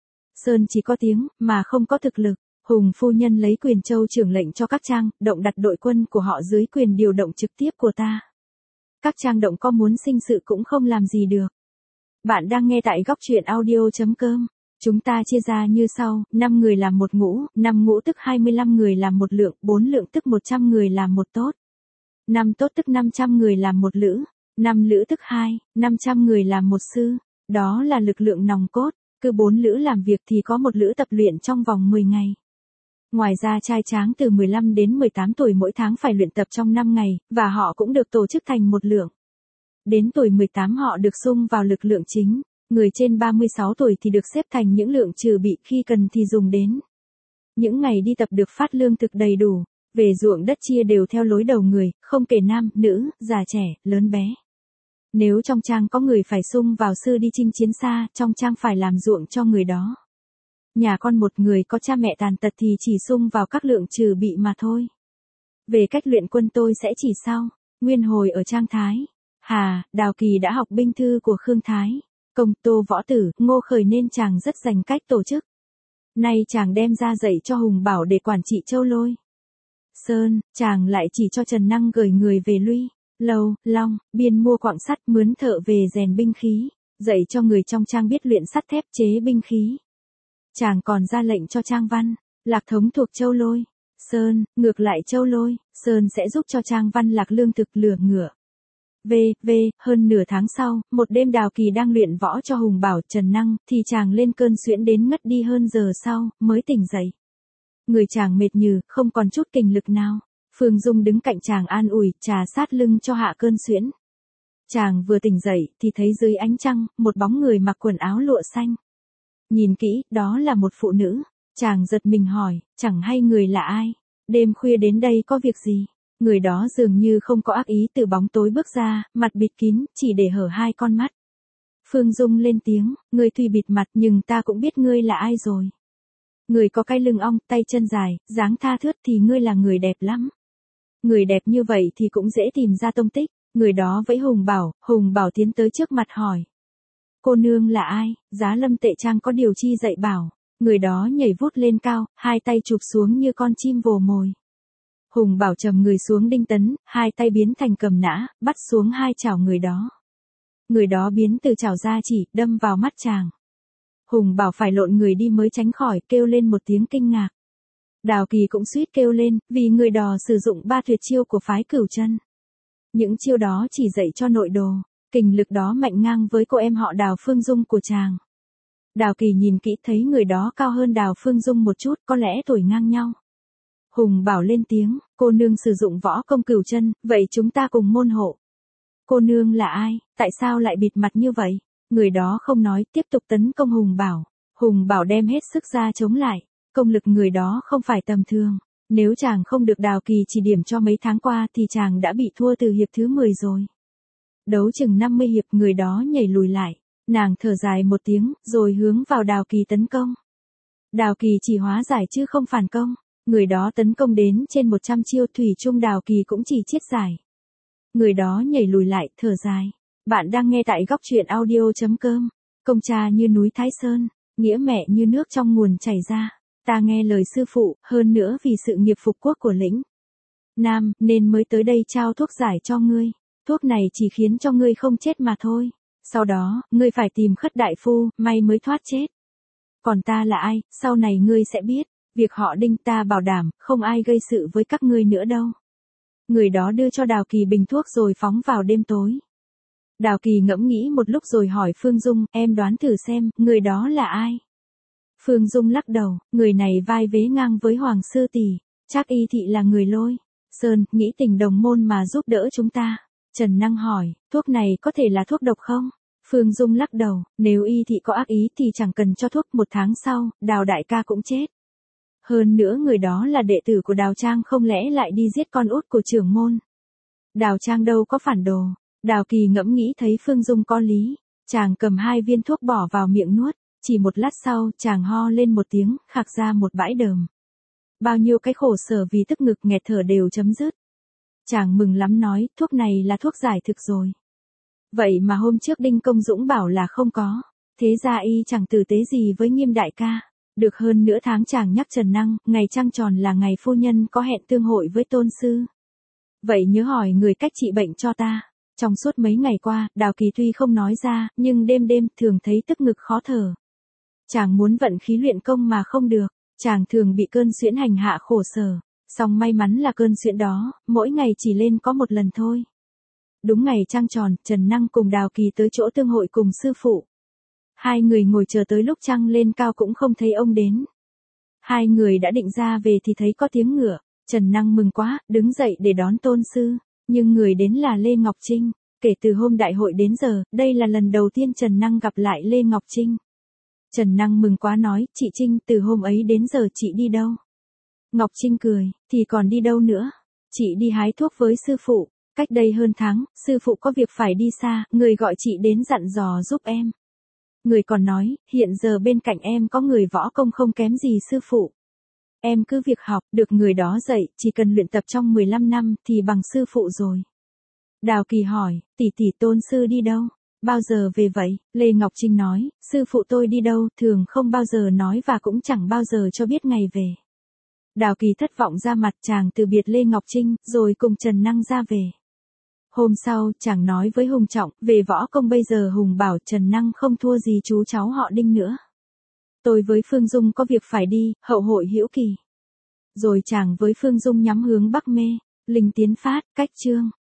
Sơn chỉ có tiếng, mà không có thực lực. Hùng phu nhân lấy quyền châu trưởng lệnh cho các trang, động đặt đội quân của họ dưới quyền điều động trực tiếp của ta. Các trang động có muốn sinh sự cũng không làm gì được. Bạn đang nghe tại góc truyện audio chấm com. Chúng ta chia ra như sau, năm người làm một ngũ, năm ngũ tức hai mươi lăm người làm một lượng, bốn lượng tức một trăm người làm một tốt. năm tốt tức năm trăm người làm một lữ, năm lữ tức hai, năm trăm người làm một sư. Đó là lực lượng nòng cốt. Cứ bốn lữ làm việc thì có một lữ tập luyện trong vòng mười ngày. Ngoài ra trai tráng từ mười lăm đến mười tám tuổi mỗi tháng phải luyện tập trong năm ngày, và họ cũng được tổ chức thành một lượng. Đến tuổi mười tám họ được xung vào lực lượng chính. Người trên ba mươi sáu tuổi thì được xếp thành những lượng trừ bị, khi cần thì dùng đến. Những ngày đi tập được phát lương thực đầy đủ. Về ruộng đất chia đều theo lối đầu người, không kể nam, nữ, già trẻ, lớn bé. Nếu trong trang có người phải xung vào sư đi chinh chiến xa, trong trang phải làm ruộng cho người đó. nhà con một người có cha mẹ tàn tật thì chỉ sung vào các lượng trừ bị mà thôi. Về cách luyện quân tôi sẽ chỉ sau. Nguyên hồi ở Trang Thái. Hà, Đào Kỳ đã học binh thư của Khương Thái. Công Tô Võ Tử, Ngô Khởi nên chàng rất dành cách tổ chức. Nay chàng đem ra dạy cho Hùng Bảo để quản trị Châu Lôi Sơn, chàng lại chỉ cho Trần Năng gửi người về Luy, Lâu, Long, Biên mua quặng sắt mướn thợ về rèn binh khí, dạy cho người trong trang biết luyện sắt thép chế binh khí. Chàng còn ra lệnh cho Trang Văn, Lạc thống thuộc Châu Lôi Sơn, ngược lại Châu Lôi Sơn sẽ giúp cho Trang Văn Lạc lương thực lửa ngựa. V, V, hơn nửa tháng sau, một đêm Đào Kỳ đang luyện võ cho Hùng Bảo Trần Năng, thì chàng lên cơn suyễn đến ngất đi hơn giờ sau, mới tỉnh dậy. Người chàng mệt nhừ, không còn chút kinh lực nào. Phương Dung đứng cạnh chàng an ủi, trà sát lưng cho hạ cơn suyễn. Chàng vừa tỉnh dậy, thì thấy dưới ánh trăng, một bóng người mặc quần áo lụa xanh. Nhìn kỹ, đó là một phụ nữ. Chàng giật mình hỏi, chẳng hay người là ai? Đêm khuya đến đây có việc gì? Người đó dường như không có ác ý từ bóng tối bước ra, mặt bịt kín, chỉ để hở hai con mắt. Phương Dung lên tiếng, ngươi tuy bịt mặt nhưng ta cũng biết ngươi là ai rồi. Người có cái lưng ong, tay chân dài, dáng tha thướt thì ngươi là người đẹp lắm. Người đẹp như vậy thì cũng dễ tìm ra tông tích. Người đó vẫy Hùng Bảo, Hùng Bảo tiến tới trước mặt hỏi. Cô nương là ai? Giá Lâm Tệ Trang có điều chi dạy bảo. Người đó nhảy vút lên cao, hai tay chụp xuống như con chim vồ mồi. Hùng Bảo trầm người xuống đinh tấn, hai tay biến thành cầm nã, bắt xuống hai chảo người đó. Người đó biến từ chảo ra chỉ, đâm vào mắt chàng. Hùng Bảo phải lộn người đi mới tránh khỏi, kêu lên một tiếng kinh ngạc. Đào Kỳ cũng suýt kêu lên, vì người đò sử dụng ba tuyệt chiêu của phái Cửu Chân. Những chiêu đó chỉ dạy cho nội đồ, kình lực đó mạnh ngang với cô em họ Đào Phương Dung của chàng. Đào Kỳ nhìn kỹ thấy người đó cao hơn Đào Phương Dung một chút, có lẽ tuổi ngang nhau. Hùng Bảo lên tiếng, cô nương sử dụng võ công Cửu Chân, vậy chúng ta cùng môn hộ. Cô nương là ai, tại sao lại bịt mặt như vậy? Người đó không nói, tiếp tục tấn công Hùng Bảo. Hùng Bảo đem hết sức ra chống lại, công lực người đó không phải tầm thường. Nếu chàng không được Đào Kỳ chỉ điểm cho mấy tháng qua thì chàng đã bị thua từ hiệp thứ mười rồi. Đấu chừng năm mươi hiệp người đó nhảy lùi lại, nàng thở dài một tiếng, rồi hướng vào Đào Kỳ tấn công. Đào Kỳ chỉ hóa giải chứ không phản công. Người đó tấn công đến trên một trăm chiêu thủy chung Đào Kỳ cũng chỉ chiết giải. Người đó nhảy lùi lại, thở dài. Bạn đang nghe tại góc truyện audio.com. Công cha như núi Thái Sơn, nghĩa mẹ như nước trong nguồn chảy ra. Ta nghe lời sư phụ, hơn nữa vì sự nghiệp phục quốc của lĩnh Nam, nên mới tới đây trao thuốc giải cho ngươi. Thuốc này chỉ khiến cho ngươi không chết mà thôi. Sau đó, ngươi phải tìm Khất đại phu, may mới thoát chết. Còn ta là ai, sau này ngươi sẽ biết. Việc họ Đinh ta bảo đảm, không ai gây sự với các ngươi nữa đâu. Người đó đưa cho Đào Kỳ bình thuốc rồi phóng vào đêm tối. Đào Kỳ ngẫm nghĩ một lúc rồi hỏi Phương Dung, em đoán thử xem, người đó là ai? Phương Dung lắc đầu, người này vai vế ngang với Hoàng Sư Tỷ, chắc y thị là người Lôi Sơn, nghĩ tình đồng môn mà giúp đỡ chúng ta. Trần Năng hỏi, thuốc này có thể là thuốc độc không? Phương Dung lắc đầu, nếu y thị có ác ý thì chẳng cần cho thuốc, một tháng sau, Đào đại ca cũng chết. Hơn nữa người đó là đệ tử của Đào Trang, không lẽ lại đi giết con út của trưởng môn. Đào Trang đâu có phản đồ. Đào Kỳ ngẫm nghĩ thấy Phương Dung có lý. Chàng cầm hai viên thuốc bỏ vào miệng nuốt. Chỉ một lát sau, chàng ho lên một tiếng, khạc ra một bãi đờm. Bao nhiêu cái khổ sở vì tức ngực nghẹt thở đều chấm dứt. Chàng mừng lắm nói, thuốc này là thuốc giải thực rồi. Vậy mà hôm trước Đinh Công Dũng bảo là không có. Thế ra y chẳng tử tế gì với Nghiêm đại ca. Được hơn nửa tháng chàng nhắc Trần Năng, ngày trăng tròn là ngày phu nhân có hẹn tương hội với tôn sư. Vậy nhớ hỏi người cách trị bệnh cho ta. Trong suốt mấy ngày qua, Đào Kỳ tuy không nói ra, nhưng đêm đêm thường thấy tức ngực khó thở. Chàng muốn vận khí luyện công mà không được, chàng thường bị cơn suyễn hành hạ khổ sở. Song may mắn là cơn suyễn đó, mỗi ngày chỉ lên có một lần thôi. Đúng ngày trăng tròn, Trần Năng cùng Đào Kỳ tới chỗ tương hội cùng sư phụ. Hai người ngồi chờ tới lúc trăng lên cao cũng không thấy ông đến. Hai người đã định ra về thì thấy có tiếng ngựa. Trần Năng mừng quá, đứng dậy để đón tôn sư. Nhưng người đến là Lê Ngọc Trinh. Kể từ hôm đại hội đến giờ, đây là lần đầu tiên Trần Năng gặp lại Lê Ngọc Trinh. Trần Năng mừng quá nói, chị Trinh, từ hôm ấy đến giờ chị đi đâu? Ngọc Trinh cười, thì còn đi đâu nữa? Chị đi hái thuốc với sư phụ. Cách đây hơn tháng, sư phụ có việc phải đi xa, người gọi chị đến dặn dò giúp em. Người còn nói, hiện giờ bên cạnh em có người võ công không kém gì sư phụ. Em cứ việc học, được người đó dạy, chỉ cần luyện tập trong mười lăm năm thì bằng sư phụ rồi. Đào Kỳ hỏi, tỷ tỷ Tôn sư đi đâu? Bao giờ về vậy? Lê Ngọc Trinh nói, sư phụ tôi đi đâu, thường không bao giờ nói và cũng chẳng bao giờ cho biết ngày về. Đào Kỳ thất vọng ra mặt, chàng từ biệt Lê Ngọc Trinh, rồi cùng Trần Năng ra về. Hôm sau, chàng nói với Hùng Trọng, về võ công bây giờ Hùng bảo Trần Năng không thua gì chú cháu họ Đinh nữa. Tôi với Phương Dung có việc phải đi, hậu hội hữu kỳ. Rồi chàng với Phương Dung nhắm hướng Bắc Mê, Linh Tiến phát, cách Chương.